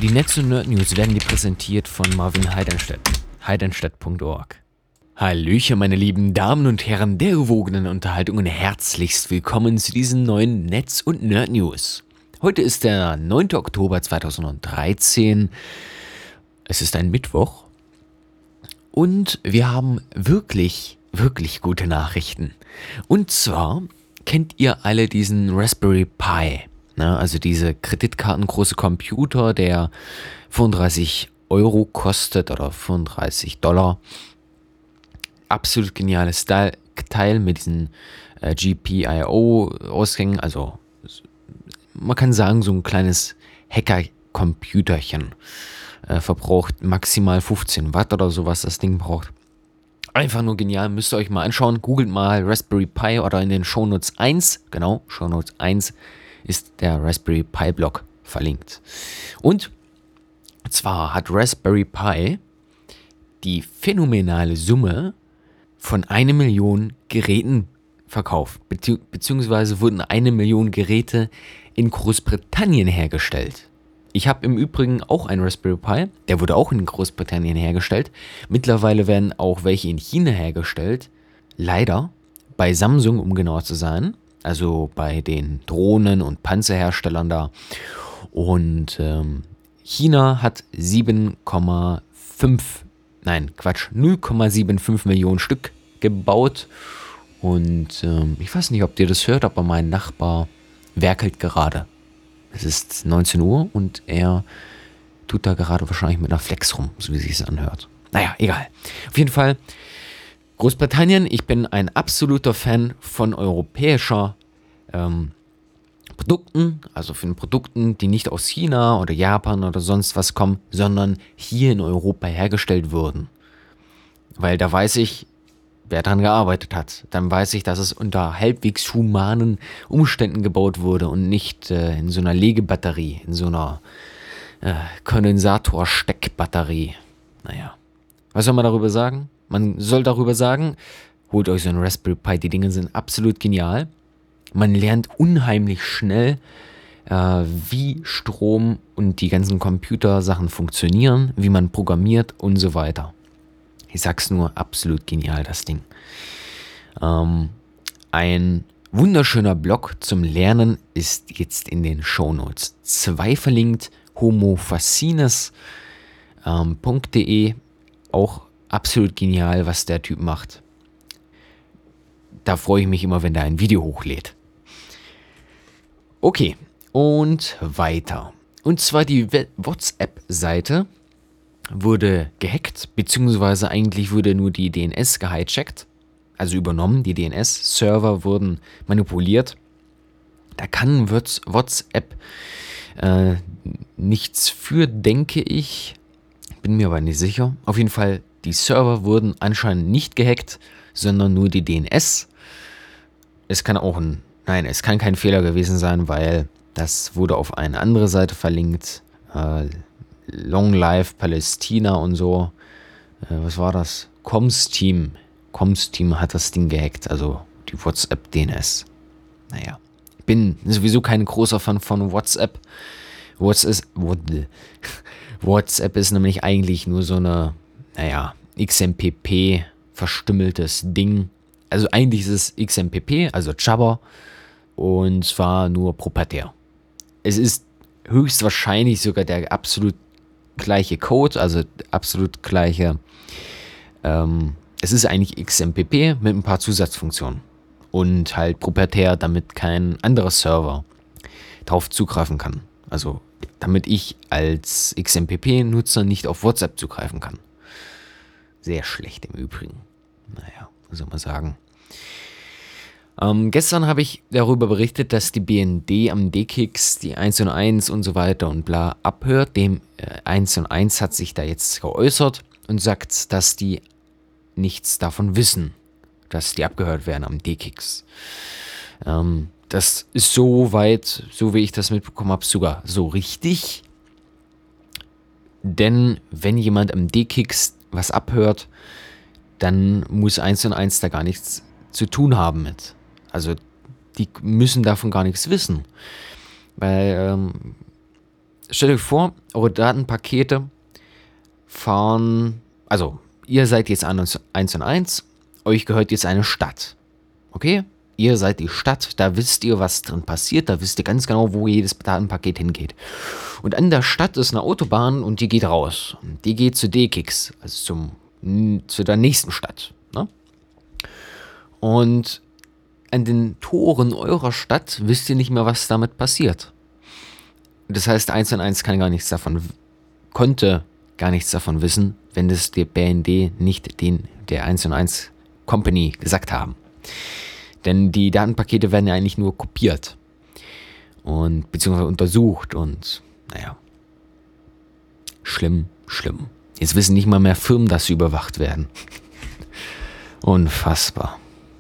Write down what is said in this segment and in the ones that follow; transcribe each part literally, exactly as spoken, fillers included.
Die Netz- und Nerd-News werden dir präsentiert von Marvin Heidenstedt. heidenstedt punkt org. Hallöchen, meine lieben Damen und Herren der gewogenen Unterhaltung und herzlichst willkommen zu diesen neuen Netz- und Nerd-News. Heute ist der neunte Oktober zweitausenddreizehn. Es ist ein Mittwoch und wir haben wirklich, wirklich gute Nachrichten. Und zwar kennt ihr alle diesen Raspberry Pi, ne? Also diese kreditkartengroße Computer, der fünfunddreißig Euro kostet oder fünfunddreißig Dollar. Absolut geniales Teil mit diesen äh, G P I O-Ausgängen. Also man kann sagen, so ein kleines Hacker-Computerchen. Äh, verbraucht maximal fünfzehn Watt oder so, was das Ding braucht. Einfach nur genial, müsst ihr euch mal anschauen. Googelt mal Raspberry Pi oder in den Shownotes eins, genau, Shownotes eins ist der Raspberry Pi Blog verlinkt. Und zwar hat Raspberry Pi die phänomenale Summe von eine Million Geräten verkauft, bezieh- beziehungsweise wurden eine Million Geräte in Großbritannien hergestellt. Ich habe im Übrigen auch einen Raspberry Pi, der wurde auch in Großbritannien hergestellt. Mittlerweile werden auch welche in China hergestellt. Leider bei Samsung, um genauer zu sein, also bei den Drohnen- und Panzerherstellern da. Und ähm, China hat sieben Komma fünf, nein Quatsch, null Komma fünfundsiebzig Millionen Stück gebaut. Und ähm, ich weiß nicht, ob ihr das hört, aber mein Nachbar werkelt gerade. Es ist neunzehn Uhr und er tut da gerade wahrscheinlich mit einer Flex rum, so wie sich es anhört. Naja, egal. Auf jeden Fall Großbritannien. Ich bin ein absoluter Fan von europäischer ähm, Produkten, also von Produkten, die nicht aus China oder Japan oder sonst was kommen, sondern hier in Europa hergestellt wurden. Weil da weiß ich, wer daran gearbeitet hat. Dann weiß ich, dass es unter halbwegs humanen Umständen gebaut wurde und nicht äh, in so einer Legebatterie, in so einer äh, Kondensatorsteckbatterie. Naja, was soll man darüber sagen? Man soll darüber sagen, holt euch so einen Raspberry Pi, die Dinge sind absolut genial. Man lernt unheimlich schnell, äh, wie Strom und die ganzen Computersachen funktionieren, wie man programmiert und so weiter. Ich sag's nur, absolut genial, das Ding. Ähm, ein wunderschöner Blog zum Lernen ist jetzt in den Shownotes. Zwei verlinkt, homofacines punkt de, auch absolut genial, was der Typ macht. Da freue ich mich immer, wenn der ein Video hochlädt. Okay, und weiter. Und zwar die WhatsApp-Seite wurde gehackt, beziehungsweise eigentlich wurde nur die D N S gehijackt, also übernommen. Die D N S-Server wurden manipuliert. Da kann WhatsApp äh, nichts für, denke ich. Bin mir aber nicht sicher. Auf jeden Fall, die Server wurden anscheinend nicht gehackt, sondern nur die D N S. Es kann auch ein, nein, es kann kein Fehler gewesen sein, weil das wurde auf eine andere Seite verlinkt. Äh, Long Life Palästina und so. Äh, was war das? Comsteam. Comsteam hat das Ding gehackt, also die WhatsApp D N S. Naja, ich bin sowieso kein großer Fan von WhatsApp. WhatsApp, WhatsApp ist nämlich eigentlich nur so eine, naja, X M P P verstümmeltes Ding. Also eigentlich ist es X M P P, also Jabber, und zwar nur proprietär. Es ist höchstwahrscheinlich sogar der absolut gleiche Code, also absolut gleiche, ähm, es ist eigentlich X M P P mit ein paar Zusatzfunktionen und halt proprietär, damit kein anderer Server drauf zugreifen kann. Also damit ich als X M P P-Nutzer nicht auf WhatsApp zugreifen kann. Sehr schlecht im Übrigen. Naja, was soll man sagen. Ähm, gestern habe ich darüber berichtet, dass die B N D am D-Kicks die eins und eins und so weiter und bla abhört. Dem äh, eins und eins hat sich da jetzt geäußert und sagt, dass die nichts davon wissen, dass die abgehört werden am D-Kicks. Ähm, das ist so weit, so wie ich das mitbekommen habe, sogar so richtig. Denn wenn jemand am D-Kicks was abhört, dann muss eins und eins da gar nichts zu tun haben mit. Also die müssen davon gar nichts wissen. Weil ähm, stellt euch vor, eure Datenpakete fahren, also ihr seid jetzt eins und eins, euch gehört jetzt eine Stadt. Okay? Ihr seid die Stadt, da wisst ihr, was drin passiert, da wisst ihr ganz genau, wo jedes Datenpaket hingeht. Und an der Stadt ist eine Autobahn und die geht raus. Die geht zu D-Kicks, also zum, zu der nächsten Stadt. Ne? Und an den Toren eurer Stadt wisst ihr nicht mehr, was damit passiert. Das heißt, eins und eins kann gar nichts davon, konnte gar nichts davon wissen, wenn das der B N D nicht den der eins und eins Company gesagt haben. Denn die Datenpakete werden ja eigentlich nur kopiert und beziehungsweise untersucht und naja, schlimm, schlimm. Jetzt wissen nicht mal mehr Firmen, dass sie überwacht werden. Unfassbar.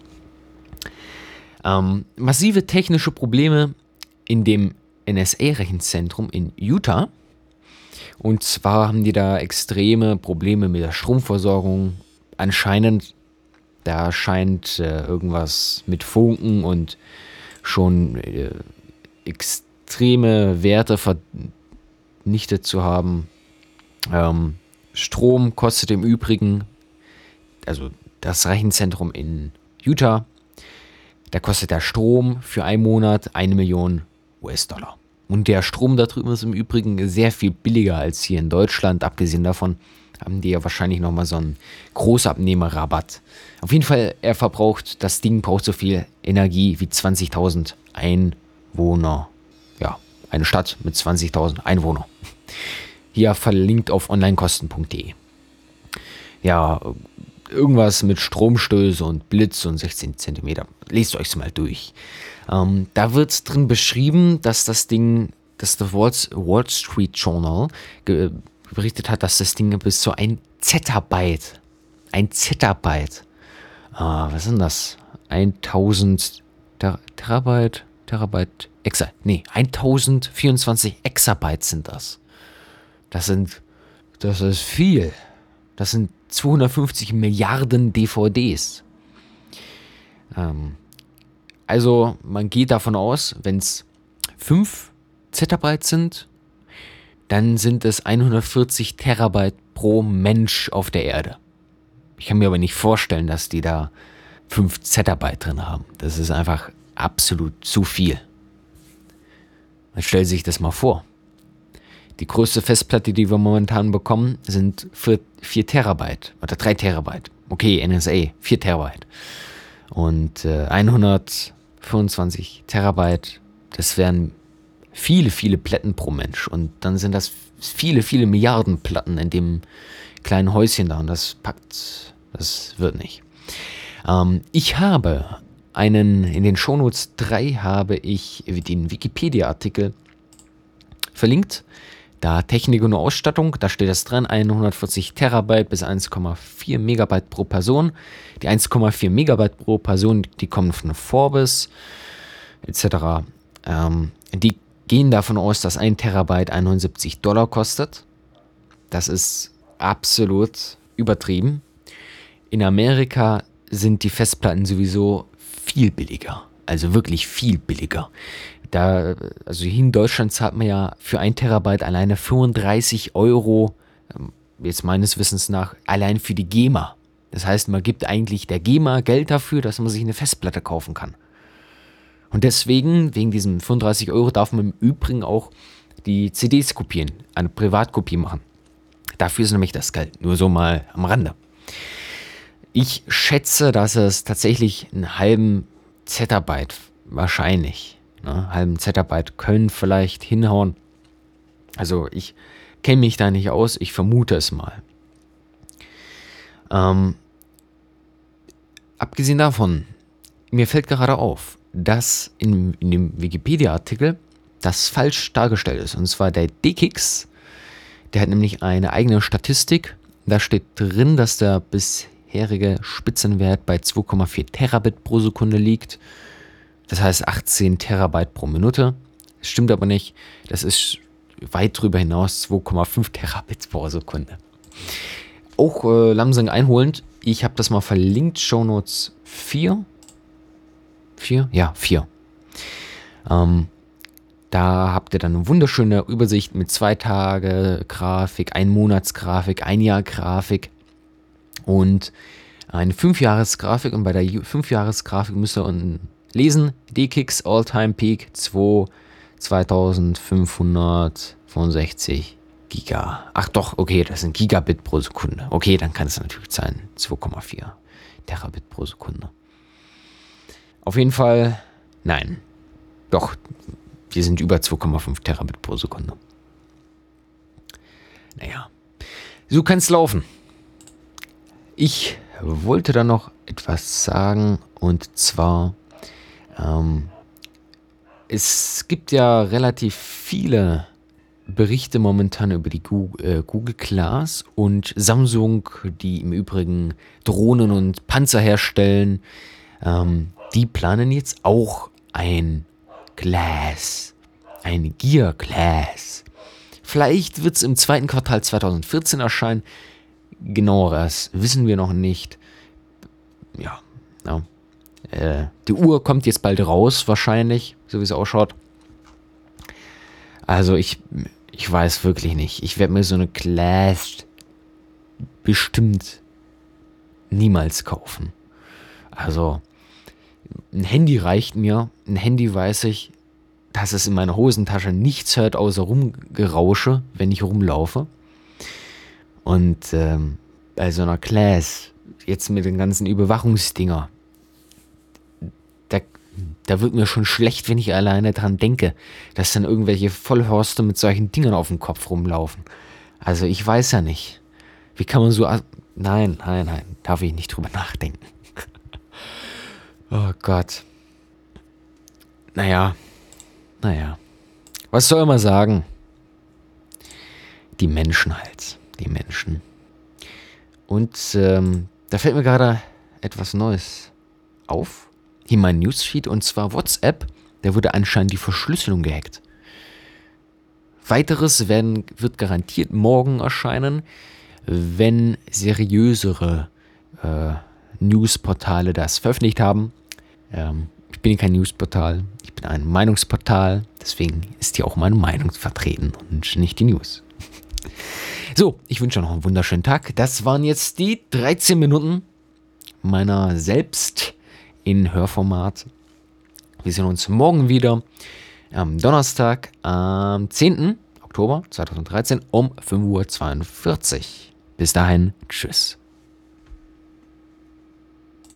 Ähm, massive technische Probleme in dem N S A-Rechenzentrum in Utah. Und zwar haben die da extreme Probleme mit der Stromversorgung. Anscheinend, da scheint äh, irgendwas mit Funken und schon äh, extreme Werte vernichtet zu haben. Ähm, Strom kostet im Übrigen, also das Rechenzentrum in Utah, da kostet der Strom für einen Monat eine Million U S-Dollar. Und der Strom da drüben ist im Übrigen sehr viel billiger als hier in Deutschland. Abgesehen davon haben die ja wahrscheinlich nochmal so einen Großabnehmerrabatt. Auf jeden Fall, er verbraucht, das Ding braucht so viel Energie wie zwanzigtausend Einwohner. Ja, eine Stadt mit zwanzigtausend Einwohnern. Hier verlinkt auf onlinekosten punkt de. Ja, irgendwas mit Stromstöße und Blitz und sechzehn Zentimeter. Lest euch es mal durch. Ähm, da wird drin beschrieben, dass das Ding, dass der Wall Street Journal ge- berichtet hat, dass das Ding bis zu ein Zettabyte, ein Zettabyte, ah, was sind das? tausend Ter- Terabyte, Terabyte, Exa, nee, tausendvierundzwanzig Exabyte sind das. Das sind, das ist viel. Das sind zweihundertfünfzig Milliarden D V Ds. Ähm, also man geht davon aus, wenn es fünf Zettabyte sind, dann sind es hundertvierzig Terabyte pro Mensch auf der Erde. Ich kann mir aber nicht vorstellen, dass die da fünf Zettabyte drin haben. Das ist einfach absolut zu viel. Man stellt sich das mal vor. Die größte Festplatte, die wir momentan bekommen, sind vier Terabyte oder drei Terabyte. Okay, N S A, vier Terabyte. Und äh, hundertfünfundzwanzig Terabyte, das wären viele, viele Platten pro Mensch. Und dann sind das viele, viele Milliarden Platten in dem kleinen Häuschen da. Und das packt, das wird nicht. Ähm, ich habe einen, in den Shownotes drei habe ich den Wikipedia-Artikel verlinkt. Da Technik und Ausstattung, da steht das dran, hundertvierzig Terabyte bis eins Komma vier Megabyte pro Person. Die eins Komma vier Megabyte pro Person, die kommen von Forbes et cetera. Ähm, die gehen davon aus, dass ein Terabyte einundsiebzig Dollar kostet. Das ist absolut übertrieben. In Amerika sind die Festplatten sowieso viel billiger. Also wirklich viel billiger. Da, also hier in Deutschland zahlt man ja für ein Terabyte alleine fünfunddreißig Euro, jetzt meines Wissens nach, allein für die GEMA. Das heißt, man gibt eigentlich der GEMA Geld dafür, dass man sich eine Festplatte kaufen kann. Und deswegen, wegen diesen fünfunddreißig Euro, darf man im Übrigen auch die C Ds kopieren, eine Privatkopie machen. Dafür ist nämlich das Geld, nur so mal am Rande. Ich schätze, dass es tatsächlich einen halben Zettabyte, wahrscheinlich, ne, halben Zettabyte können vielleicht hinhauen. Also ich kenne mich da nicht aus, ich vermute es mal. Ähm, abgesehen davon, mir fällt gerade auf, dass in, in dem Wikipedia-Artikel das falsch dargestellt ist. Und zwar der D-Kicks, der hat nämlich eine eigene Statistik. Da steht drin, dass der bisherige Spitzenwert bei zwei Komma vier Terabit pro Sekunde liegt. Das heißt achtzehn Terabyte pro Minute. Das stimmt aber nicht. Das ist weit drüber hinaus zwei Komma fünf Terabit pro Sekunde. Auch äh, langsam einholend. Ich habe das mal verlinkt. Shownotes vier. vier? Ja, vier. Ähm, Da habt ihr dann eine wunderschöne Übersicht mit zwei Tage Grafik, ein Monats Grafik, ein Jahr Grafik und eine fünf Jahres Grafik. Und bei der fünf Jahres Grafik müsst ihr unten lesen, D K X All-Time Peak zweitausendfünfhundertfünfundsechzig Giga. Ach doch, okay, das sind Gigabit pro Sekunde. Okay, dann kann es natürlich sein, zwei Komma vier Terabit pro Sekunde. Auf jeden Fall, nein, doch, wir sind über zwei Komma fünf Terabit pro Sekunde. Naja, so kann es laufen. Ich wollte da noch etwas sagen, und zwar, ähm, es gibt ja relativ viele Berichte momentan über die Google, äh, Google Glass und Samsung, die im Übrigen Drohnen und Panzer herstellen. Ähm, die planen jetzt auch ein Glass, ein Gear Glass. Vielleicht wird es im zweiten Quartal zweitausendvierzehn erscheinen. Genaueres wissen wir noch nicht. Ja, ja. Äh, die Uhr kommt jetzt bald raus, wahrscheinlich, so wie es ausschaut. Also ich, ich weiß wirklich nicht. Ich werde mir so eine Glass bestimmt niemals kaufen. Also ein Handy reicht mir. Ein Handy weiß ich, dass es in meiner Hosentasche nichts hört, außer Rumgerausche, wenn ich rumlaufe. Und ähm, bei so einer Glass, jetzt mit den ganzen Überwachungsdinger, da, da wird mir schon schlecht, wenn ich alleine dran denke, dass dann irgendwelche Vollhorste mit solchen Dingern auf dem Kopf rumlaufen. Also ich weiß ja nicht. Wie kann man so... Nein, nein, nein, darf ich nicht drüber nachdenken. Oh Gott. Naja, naja. Was soll man sagen? Die Menschen halt. Die Menschen. Und ähm, da fällt mir gerade etwas Neues auf. Hier mein Newsfeed, und zwar WhatsApp. Da wurde anscheinend die Verschlüsselung gehackt. Weiteres werden, wird garantiert morgen erscheinen, wenn seriösere äh, Newsportale das veröffentlicht haben. Ähm, ich bin kein Newsportal, ich bin ein Meinungsportal. Deswegen ist hier auch meine Meinung vertreten und nicht die News. So, ich wünsche noch einen wunderschönen Tag. Das waren jetzt die dreizehn Minuten meiner selbst in Hörformat. Wir sehen uns morgen wieder am Donnerstag, am zehnten Oktober zweitausenddreizehn um fünf Uhr zweiundvierzig. Bis dahin, tschüss.